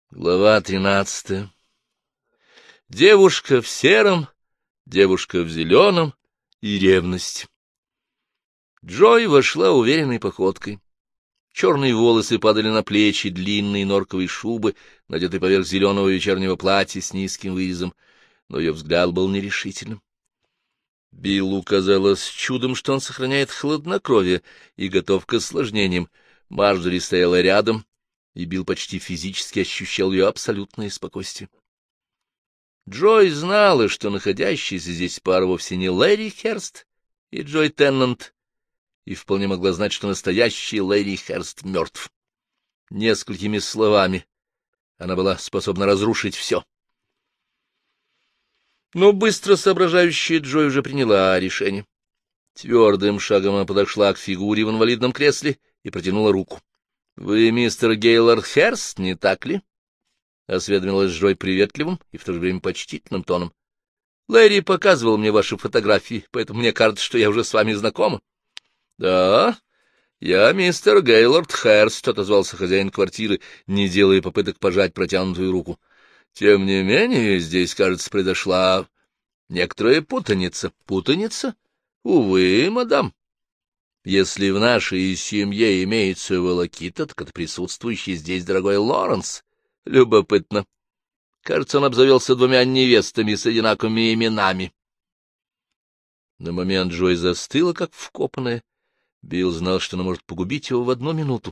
Глава 13. Девушка в сером, девушка в зеленом и ревность. Джой вошла уверенной походкой. Черные волосы падали на плечи длинной норковой шубы, надетой поверх зеленого вечернего платья с низким вырезом, но ее взгляд был нерешительным. Биллу казалось чудом, что он сохраняет хладнокровие и готов к осложнениям. Марджори стояла рядом, и Билл почти физически ощущал ее абсолютное спокойствие. Джой знала, что находящаяся здесь пара вовсе не Лэри Херст и Джой Теннант, и вполне могла знать, что настоящий Лэри Херст мертв. Несколькими словами она была способна разрушить все. Но быстро соображающая Джой уже приняла решение. Твердым шагом она подошла к фигуре в инвалидном кресле и протянула руку. — Вы мистер Гейлорд Херст, не так ли? — осведомилась Джой приветливым и в то же время почтительным тоном. — Лэри показывал мне ваши фотографии, поэтому мне кажется, что я уже с вами знакома. — Да, я мистер Гейлорд Херст, — отозвался хозяин квартиры, не делая попыток пожать протянутую руку. — Тем не менее, здесь, кажется, произошла некоторая путаница. — Путаница? — Увы, мадам. Если в нашей семье имеется волокита, так это присутствующий здесь дорогой Лоренс. Любопытно. Кажется, он обзавелся 2 невестами с одинаковыми именами. На момент Джой застыла, как вкопанная. Билл знал, что она может погубить его в 1 минуту.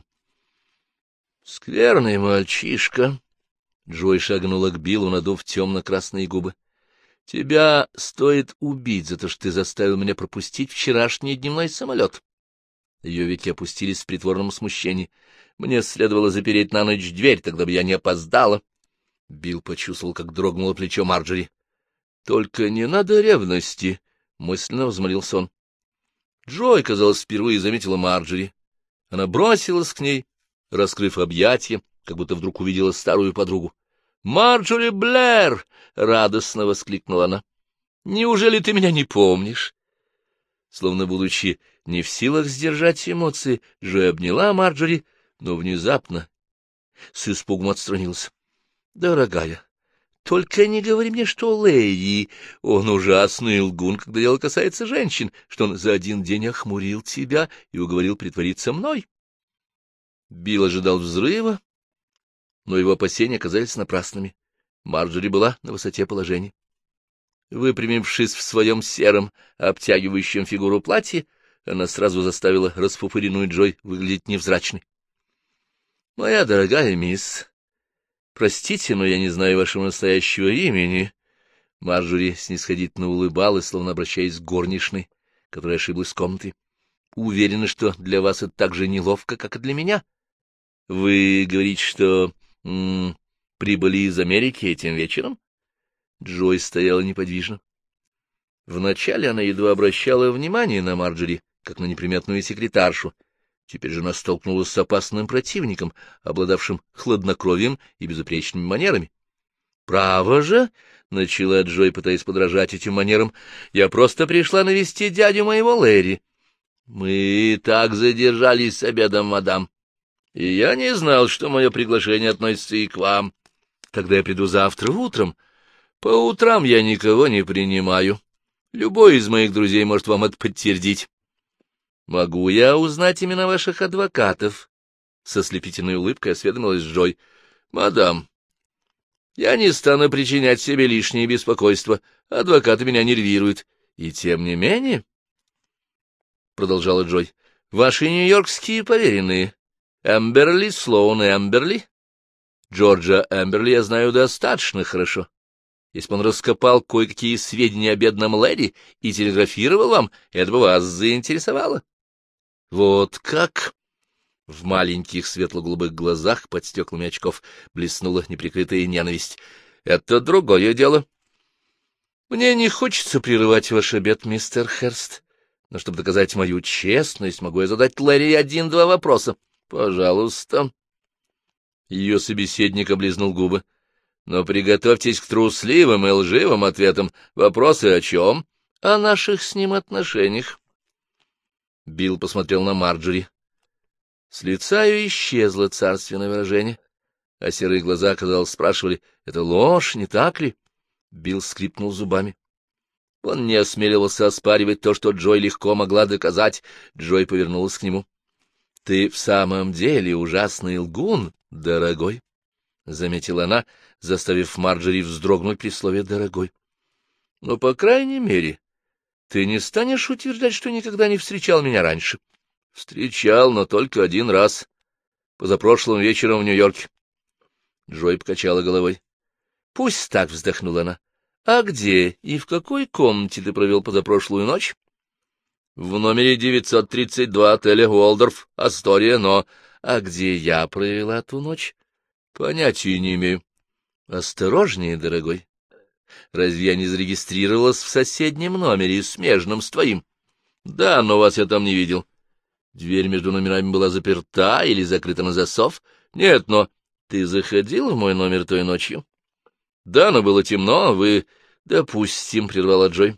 — Скверный мальчишка. Джой шагнула к Биллу, надув темно-красные губы. — Тебя стоит убить за то, что ты заставил меня пропустить вчерашний дневной самолет. Ее веки опустились в притворном смущении. Мне следовало запереть на ночь дверь, тогда бы я не опоздала. Билл почувствовал, как дрогнуло плечо Марджори. — Только не надо ревности, — мысленно взмолился он. Джой, казалось, впервые заметила Марджори. Она бросилась к ней, раскрыв объятия, как будто вдруг увидела старую подругу. — Марджори Блэр! — радостно воскликнула она. — Неужели ты меня не помнишь? Словно будучи не в силах сдержать эмоции, Джой обняла Марджори, но внезапно с испугом отстранился. — Дорогая, только не говори мне, что Лэри, он ужасный лгун, когда дело касается женщин, что он за 1 день охмурил тебя и уговорил притвориться мной. Билл ожидал взрыва, но его опасения оказались напрасными. Марджори была на высоте положения. Выпрямившись в своем сером, обтягивающем фигуру платье, она сразу заставила расфуфыренную Джой выглядеть невзрачной. — Моя дорогая мисс, простите, но я не знаю вашего настоящего имени. Марджори снисходительно улыбалась, словно обращаясь к горничной, которая ошиблась комнатой. — Уверена, что для вас это так же неловко, как и для меня. Вы говорите, что прибыли из Америки этим вечером? Джой стояла неподвижно. Вначале она едва обращала внимание на Марджори, как на неприметную секретаршу. Теперь же она столкнулась с опасным противником, обладавшим хладнокровием и безупречными манерами. — Право же, — начала Джой, пытаясь подражать этим манерам, — я просто пришла навестить дядю моего Лэри. — Мы так задержались с обедом, мадам, и я не знал, что мое приглашение относится и к вам. Тогда я приду завтра утром. По утрам я никого не принимаю. Любой из моих друзей может вам это подтвердить. — Могу я узнать имена ваших адвокатов? — со слепительной улыбкой осведомилась Джой. — Мадам, я не стану причинять себе лишнее беспокойство. Адвокаты меня нервируют. И тем не менее, — продолжала Джой, — ваши нью-йоркские поверенные, Эмберли, Слоун и Эмберли. Джорджа Эмберли я знаю достаточно хорошо. Если бы он раскопал кое-какие сведения о бедном Лэри и телеграфировал вам, это бы вас заинтересовало. Вот как? В маленьких светло-голубых глазах под стеклами очков блеснула неприкрытая ненависть. Это другое дело. Мне не хочется прерывать ваш обед, мистер Херст, но чтобы доказать мою честность, могу я задать Лэри 1-2 вопроса. Пожалуйста. Ее собеседник облизнул губы. Но приготовьтесь к трусливым и лживым ответам. Вопросы о чем? О наших с ним отношениях. Билл посмотрел на Марджори. С лица ее исчезло царственное выражение. а серые глаза, казалось, спрашивали: «Это ложь, не так ли?» Билл скрипнул зубами. Он не осмеливался оспаривать то, что Джой легко могла доказать. Джой повернулась к нему. — Ты в самом деле ужасный лгун, дорогой, — заметила она, заставив Марджори вздрогнуть при слове «дорогой». — Но, по крайней мере, ты не станешь утверждать, что никогда не встречал меня раньше. — Встречал, но только один раз. Позапрошлым вечером в Нью-Йорке. Джой покачала головой. — Пусть так, — вздохнула она. — А где и в какой комнате ты провел позапрошлую ночь? — В номере 932 отеля Уолдорф, Астория, но... — А где я провела ту ночь? — Понятия не имею. — Осторожнее, дорогой. Разве я не зарегистрировалась в соседнем номере, смежном с твоим? — Да, но вас я там не видел. Дверь между номерами была заперта или закрыта на засов? — Нет, но... Ты заходил в мой номер той ночью? — Да, но было темно, вы... — Допустим, — прервала Джой.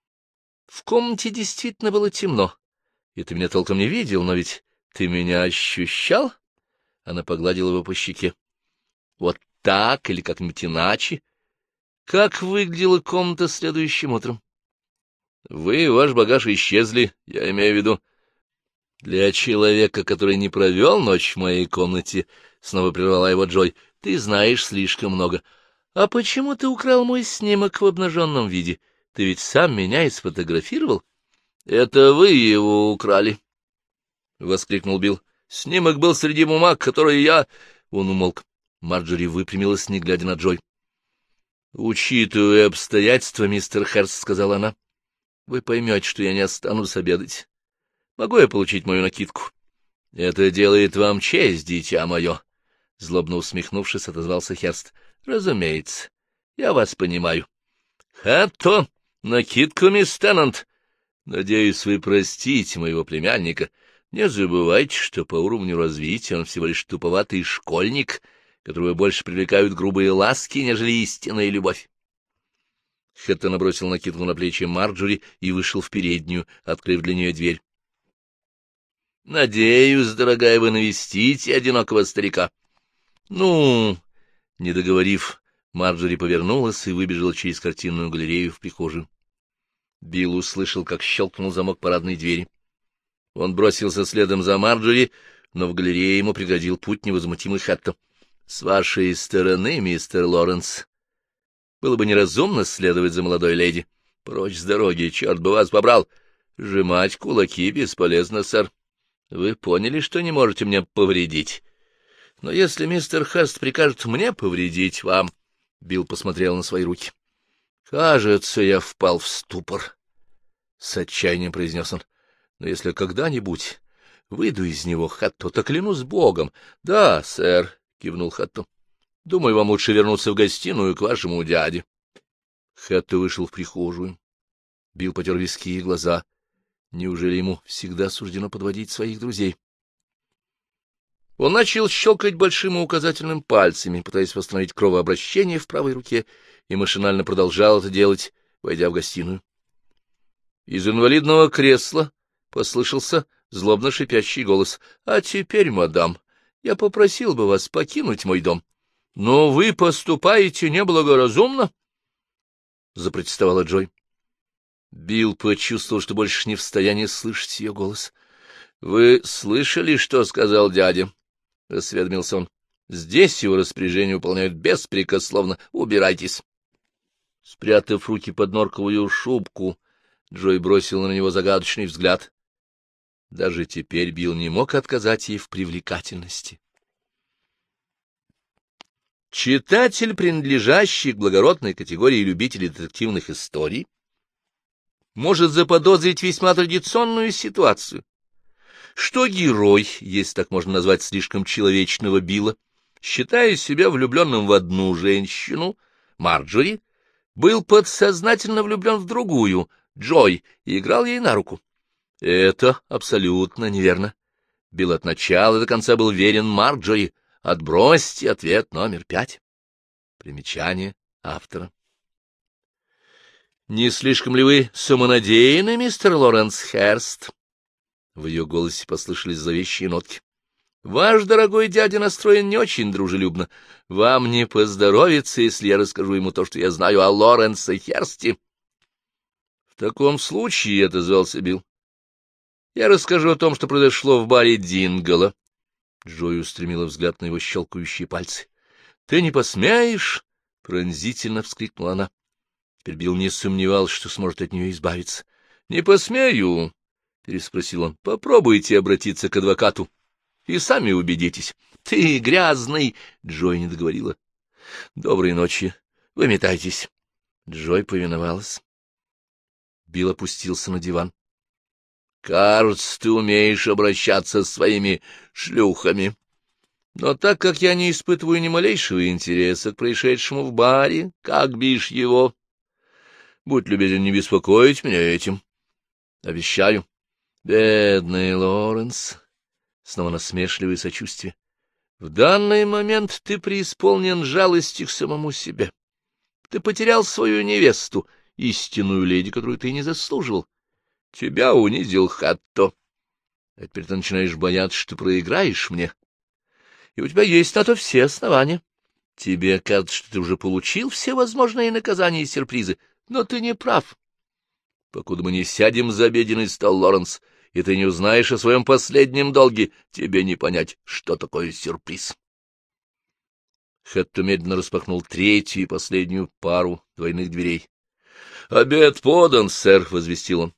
— В комнате действительно было темно, и ты меня толком не видел, но ведь ты меня ощущал? Она погладила его по щеке. — Вот так или как-нибудь иначе? Как выглядела комната следующим утром? — Вы и ваш багаж исчезли, я имею в виду. — Для человека, который не провел ночь в моей комнате, — снова прервала его Джой, — ты знаешь слишком много. А почему ты украл мой снимок в обнаженном виде? Ты ведь сам меня и сфотографировал. — Это вы его украли, — воскликнул Билл. — Снимок был среди бумаг, которые я... Он умолк. Марджори выпрямилась, не глядя на Джой. — Учитывая обстоятельства, мистер Херст, — сказала она, — вы поймете, что я не останусь обедать. Могу я получить мою накидку? — Это делает вам честь, дитя мое, — злобно усмехнувшись, отозвался Херст. — Разумеется, я вас понимаю. — Хатто, накидку, мисс Теннант. Надеюсь, вы простите моего племянника. Не забывайте, что по уровню развития он всего лишь туповатый школьник, которого больше привлекают грубые ласки, нежели истинная любовь. Хэтто набросил накидку на плечи Марджори и вышел в переднюю, открыв для нее дверь. — Надеюсь, дорогая, вы навестите одинокого старика. — Ну, не договорив, Марджори повернулась и выбежала через картинную галерею в прихожую. Билл услышал, как щелкнул замок парадной двери. Он бросился следом за Марджори, но в галерее ему преградил путь невозмутимый Хэтто. — С вашей стороны, мистер Лоренс, было бы неразумно следовать за молодой леди. Прочь с дороги, черт бы вас побрал. Сжимать кулаки бесполезно, сэр. Вы поняли, что не можете мне повредить. Но если мистер Херст прикажет мне повредить вам... Билл посмотрел на свои руки. — Кажется, я впал в ступор, — с отчаянием произнес он. — Но если когда-нибудь выйду из него, Хатто, то клянусь Богом. — Да, сэр, — кивнул Хатто. — Думаю, вам лучше вернуться в гостиную к вашему дяде. Хатто вышел в прихожую. Билл потер виски и глаза. Неужели ему всегда суждено подводить своих друзей? Он начал щелкать большим и указательным пальцами, пытаясь восстановить кровообращение в правой руке, и машинально продолжал это делать, войдя в гостиную. Из инвалидного кресла послышался злобно шипящий голос. — А теперь, мадам, я попросил бы вас покинуть мой дом. — Но вы поступаете неблагоразумно, — запротестовала Джой. Билл почувствовал, что больше не в состоянии слышать ее голос. — Вы слышали, что сказал дядя? — осведомился он. — Здесь его распоряжение выполняют беспрекословно. Убирайтесь. Спрятав руки под норковую шубку, Джой бросил на него загадочный взгляд. Даже теперь Билл не мог отказать ей в привлекательности. Читатель, принадлежащий к благородной категории любителей детективных историй, может заподозрить весьма традиционную ситуацию, что герой, если так можно назвать слишком человечного Билла, считая себя влюбленным в одну женщину, Марджори, был подсознательно влюблен в другую, Джой, и играл ей на руку. Это абсолютно неверно. Билл от начала до конца был верен Марджори. Отбросьте ответ номер 5. Примечание автора. — Не слишком ли вы самонадеянны, мистер Лоренс Херст? В ее голосе послышались зловещие нотки. — Ваш дорогой дядя настроен не очень дружелюбно. Вам не поздоровится, если я расскажу ему то, что я знаю о Лоренсе Херсте. — В таком случае, — отозвался Билл, — я расскажу о том, что произошло в баре Дингола. Джой устремила взгляд на его щелкающие пальцы. — Ты не посмеешь? — пронзительно вскрикнула она. Теперь Билл не сомневался, что сможет от нее избавиться. — Не посмею, — переспросил он. — Попробуйте обратиться к адвокату. И сами убедитесь. — Ты грязный! — Джой не договорила. — Доброй ночи. Выметайтесь. Джой повиновалась. Билл опустился на диван. — Кажется, ты умеешь обращаться с своими шлюхами. Но так как я не испытываю ни малейшего интереса к происшедшему в баре, как бишь его, будь любезен не беспокоить меня этим. Обещаю. Бедный Лоренс. Снова насмешливое сочувствие. В данный момент ты преисполнен жалости к самому себе. Ты потерял свою невесту, истинную леди, которую ты не заслуживал. Тебя унизил Хатто. А теперь ты начинаешь бояться, что проиграешь мне. И у тебя есть на то все основания. Тебе кажется, что ты уже получил все возможные наказания и сюрпризы, но ты не прав. Покуда мы не сядем за обеденный стол, Лоренс, и ты не узнаешь о своем последнем долге, тебе не понять, что такое сюрприз. Хэтто медленно распахнул третью и последнюю пару двойных дверей. — Обед подан, сэр, — возвестил он.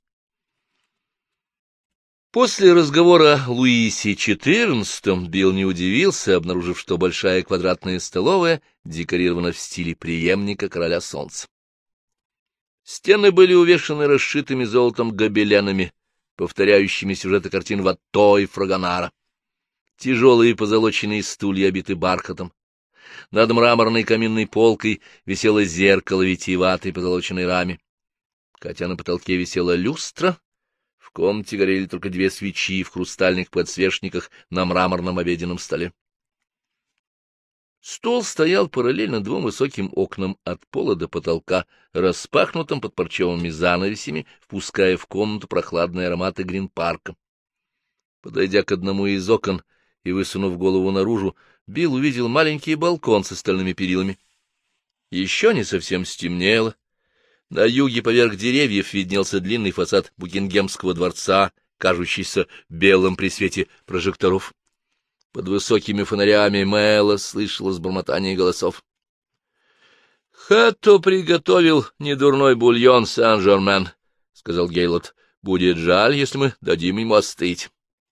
После разговора о Луисе XIV Билл не удивился, обнаружив, что большая квадратная столовая декорирована в стиле преемника короля солнца. Стены были увешаны расшитыми золотом гобеленами, повторяющими сюжеты картин Ватто и Фрагонара. Тяжелые позолоченные стулья обиты бархатом. Над мраморной каминной полкой висело зеркало в витиеватой позолоченной раме. Хотя на потолке висела люстра, в комнате горели только 2 свечи в хрустальных подсвечниках на мраморном обеденном столе. Стол стоял параллельно 2 высоким окнам от пола до потолка, распахнутым под парчевыми занавесями, впуская в комнату прохладные ароматы Грин-парка. Подойдя к одному из окон и высунув голову наружу, Билл увидел маленький балкон с стальными перилами. Еще не совсем стемнело. На юге поверх деревьев виднелся длинный фасад Букингемского дворца, кажущийся белым при свете прожекторов. Под высокими фонарями Мэла слышалось бормотание голосов. — Хатто приготовил недурной бульон, Сен-Жермен, — сказал Гейлот. — Будет жаль, если мы дадим ему остыть.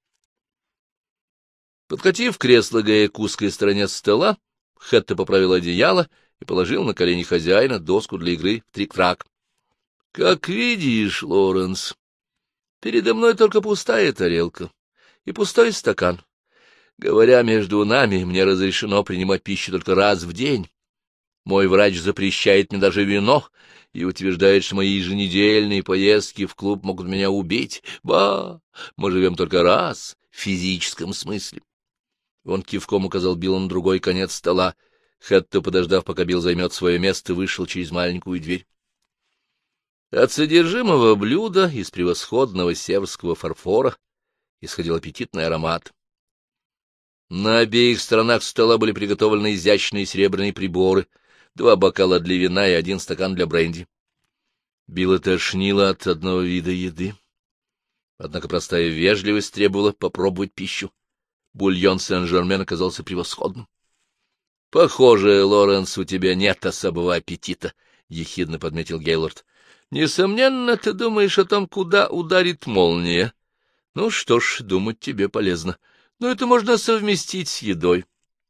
Подкатив кресло Гэя к узкой стороне стола, Хатто поправил одеяло и положил на колени хозяина доску для игры в трик-трак. — Как видишь, Лоренс, передо мной только пустая тарелка и пустой стакан. Говоря между нами, мне разрешено принимать пищу только раз в день. Мой врач запрещает мне даже вино и утверждает, что мои еженедельные поездки в клуб могут меня убить. Ба, мы живем только раз, в физическом смысле. Он кивком указал Биллу на другой конец стола. Хэтто, подождав, пока Билл займет свое место, вышел через маленькую дверь. От содержимого блюда из превосходного северского фарфора исходил аппетитный аромат. На обеих сторонах стола были приготовлены изящные серебряные приборы, 2 бокала для вина и 1 стакан для бренди. Билла тошнило от одного вида еды. Однако простая вежливость требовала попробовать пищу. Бульон Сен-Жермен оказался превосходным. — Похоже, Лоренс, у тебя нет особого аппетита, — ехидно подметил Гейлорд. — Несомненно, ты думаешь о том, куда ударит молния. Ну что ж, думать тебе полезно. Но это можно совместить с едой.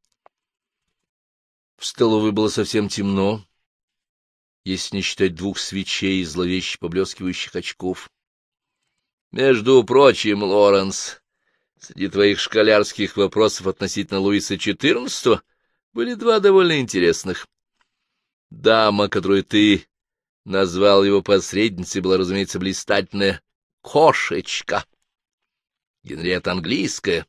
В столовой было совсем темно, если не считать 2 свечей и зловеще поблескивающих очков. — Между прочим, Лоренс, среди твоих школярских вопросов относительно Луиса XIV были 2 довольно интересных. Дама, которую ты назвал его посредницей, была, разумеется, блистательная кошечка, Генриетта английская.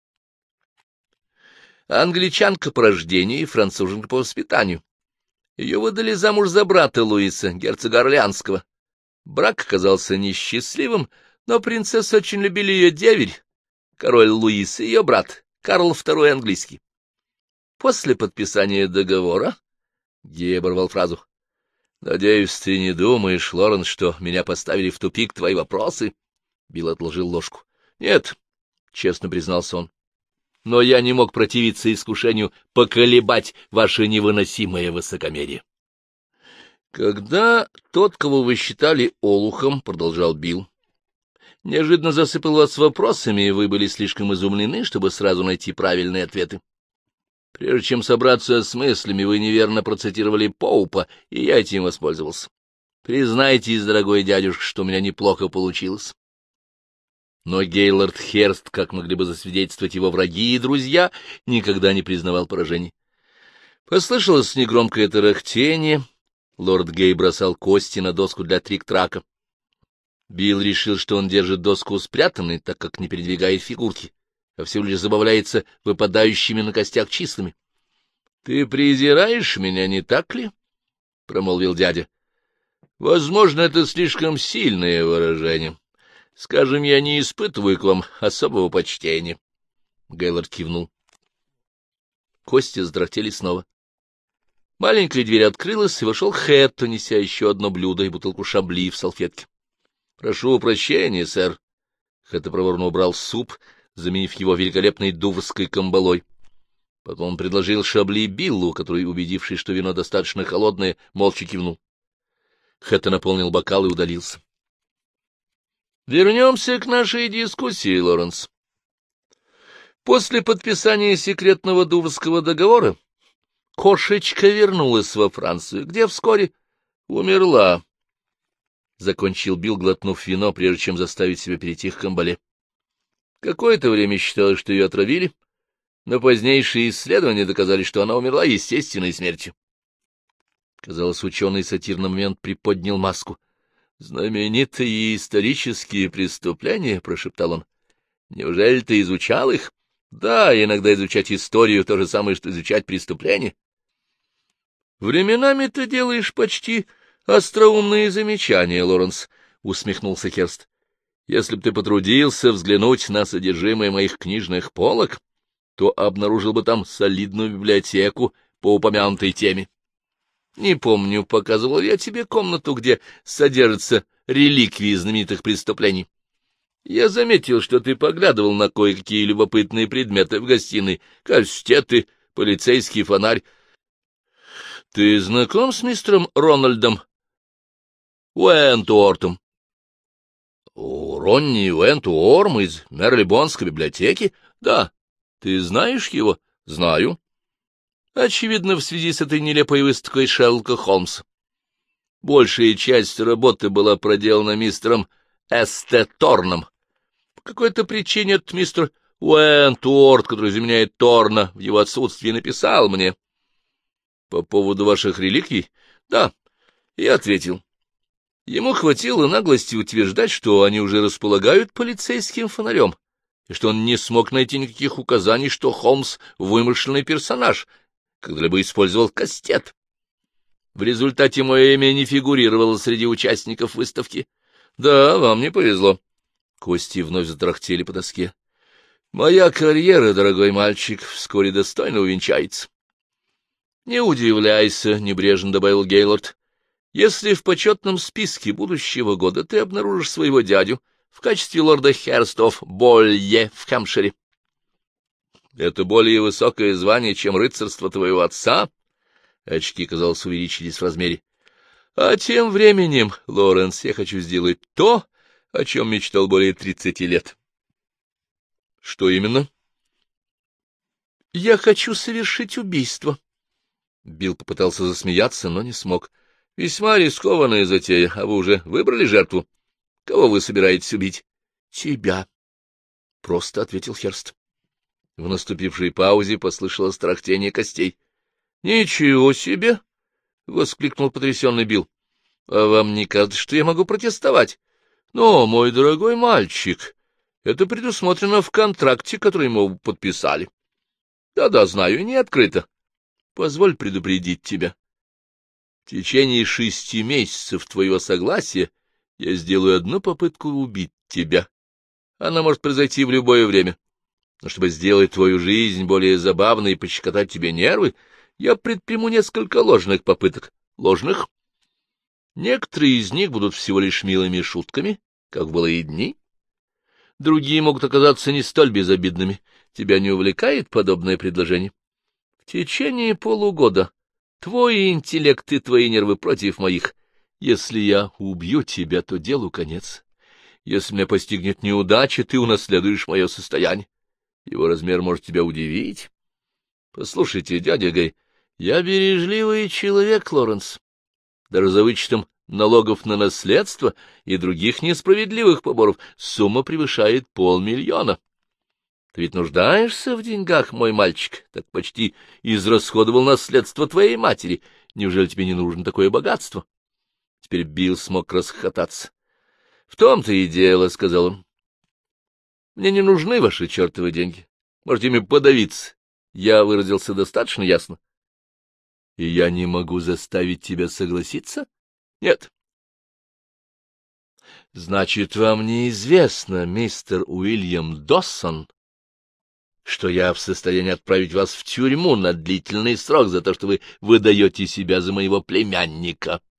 Англичанка по рождению и француженка по воспитанию. Ее выдали замуж за брата Луиса, герцога Орлеанского. Брак оказался несчастливым, но принцессу очень любили ее деверь, король Луис, и ее брат, Карл II английский. После подписания договора... Гей оборвал фразу. — Надеюсь, ты не думаешь, Лоренс, что меня поставили в тупик твои вопросы? Билл отложил ложку. — Нет, — честно признался он. — Но я не мог противиться искушению поколебать ваше невыносимое высокомерие. — Когда тот, кого вы считали олухом, — продолжал Билл, — неожиданно засыпал вас вопросами, и вы были слишком изумлены, чтобы сразу найти правильные ответы. Прежде чем собраться с мыслями, вы неверно процитировали Поупа, и я этим воспользовался. Признайтесь, дорогой дядюшка, что у меня неплохо получилось. Но Гейлорд Херст, как могли бы засвидетельствовать его враги и друзья, никогда не признавал поражений. Послышалось негромкое тарахтение. Лорд Гей бросал кости на доску для трик-трака. Билл решил, что он держит доску спрятанной, так как не передвигает фигурки, а всего лишь забавляется выпадающими на костях числами. — Ты презираешь меня, не так ли? — промолвил дядя. — Возможно, это слишком сильное выражение. Скажем, я не испытываю к вам особого почтения. Гейлорд кивнул. Кости затрахтели снова. Маленькая дверь открылась, и вошел Хэтт, неся еще одно блюдо и бутылку шабли в салфетке. — Прошу прощения, сэр. Хэтт проворно убрал суп, заменив его великолепной дуврской камбалой. Потом он предложил шабли Биллу, который, убедившись, что вино достаточно холодное, молча кивнул. Хэтт наполнил бокал и удалился. Вернемся к нашей дискуссии, Лоренс. После подписания секретного Дуврского договора кошечка вернулась во Францию, где вскоре умерла. Закончил Билл, глотнув вино, прежде чем заставить себя перейти к камбале. Какое-то время считалось, что ее отравили, но позднейшие исследования доказали, что она умерла естественной смертью. Казалось, ученый сатир на момент приподнял маску. — Знаменитые исторические преступления, — прошептал он. — Неужели ты изучал их? — Да, иногда изучать историю — то же самое, что изучать преступления. — Временами ты делаешь почти остроумные замечания, Лоренс, — усмехнулся Херст. — Если бы ты потрудился взглянуть на содержимое моих книжных полок, то обнаружил бы там солидную библиотеку по упомянутой теме. Не помню, показывал я тебе комнату, где содержатся реликвии знаменитых преступлений. Я заметил, что ты поглядывал на кое-какие любопытные предметы в гостиной: кастеты, полицейский фонарь. Ты знаком с мистером Рональдом Уэнтуортом? Ронни Уэнтуорм из Мерлибонской библиотеки? Да. Ты знаешь его? Знаю. Очевидно, в связи с этой нелепой выставкой Шерлока Холмса. Большая часть работы была проделана мистером С.Т. Торном. По какой-то причине этот мистер Уэнтуорт, который заменяет Торна в его отсутствии, написал мне. По поводу ваших реликвий? Да, я ответил. Ему хватило наглости утверждать, что они уже располагают полицейским фонарем, и что он не смог найти никаких указаний, что Холмс — вымышленный персонаж, когда-либо использовал кастет. В результате мое имя не фигурировало среди участников выставки. Да, вам не повезло. Кости вновь затрахтели по доске. Моя карьера, дорогой мальчик, вскоре достойно увенчается. Не удивляйся, — небрежно добавил Гейлорд, — если в почетном списке будущего года ты обнаружишь своего дядю в качестве лорда Херстов Болье в Хэмпшире. Это более высокое звание, чем рыцарство твоего отца? Очки, казалось, увеличились в размере. А тем временем, Лоренс, я хочу сделать то, о чем мечтал более 30 лет. Что именно? Я хочу совершить убийство. Билл попытался засмеяться, но не смог. Весьма рискованная затея, а вы уже выбрали жертву? Кого вы собираетесь убить? Тебя, — просто ответил Херст. В наступившей паузе послышалось тарахтение костей. — Ничего себе! — воскликнул потрясенный Билл. — А вам не кажется, что я могу протестовать? Но, мой дорогой мальчик, это предусмотрено в контракте, который мы подписали. Да-да, знаю, не открыто. Позволь предупредить тебя. В течение 6 месяцев твоего согласия я сделаю одну попытку убить тебя. Она может произойти в любое время. Но чтобы сделать твою жизнь более забавной и пощекотать тебе нервы, я предприму несколько ложных попыток. Ложных? Некоторые из них будут всего лишь милыми шутками, как в былые дни. Другие могут оказаться не столь безобидными. Тебя не увлекает подобное предложение? В течение полугода твой интеллект и твои нервы против моих. Если я убью тебя, то делу конец. Если меня постигнет неудача, ты унаследуешь мое состояние. Его размер может тебя удивить. Послушайте, дядя Гай, я бережливый человек, Лоренс. Даже за вычетом налогов на наследство и других несправедливых поборов сумма превышает 500 000. Ты ведь нуждаешься в деньгах, мой мальчик, так почти израсходовал наследство твоей матери. Неужели тебе не нужно такое богатство? Теперь Билл смог расхохотаться. — В том-то и дело, — сказал он. — Мне не нужны ваши чертовы деньги. Можете ими подавиться. Я выразился достаточно ясно. — И я не могу заставить тебя согласиться? — Нет. — Значит, вам неизвестно, мистер Уильям Доссон, что я в состоянии отправить вас в тюрьму на длительный срок за то, что вы выдаете себя за моего племянника.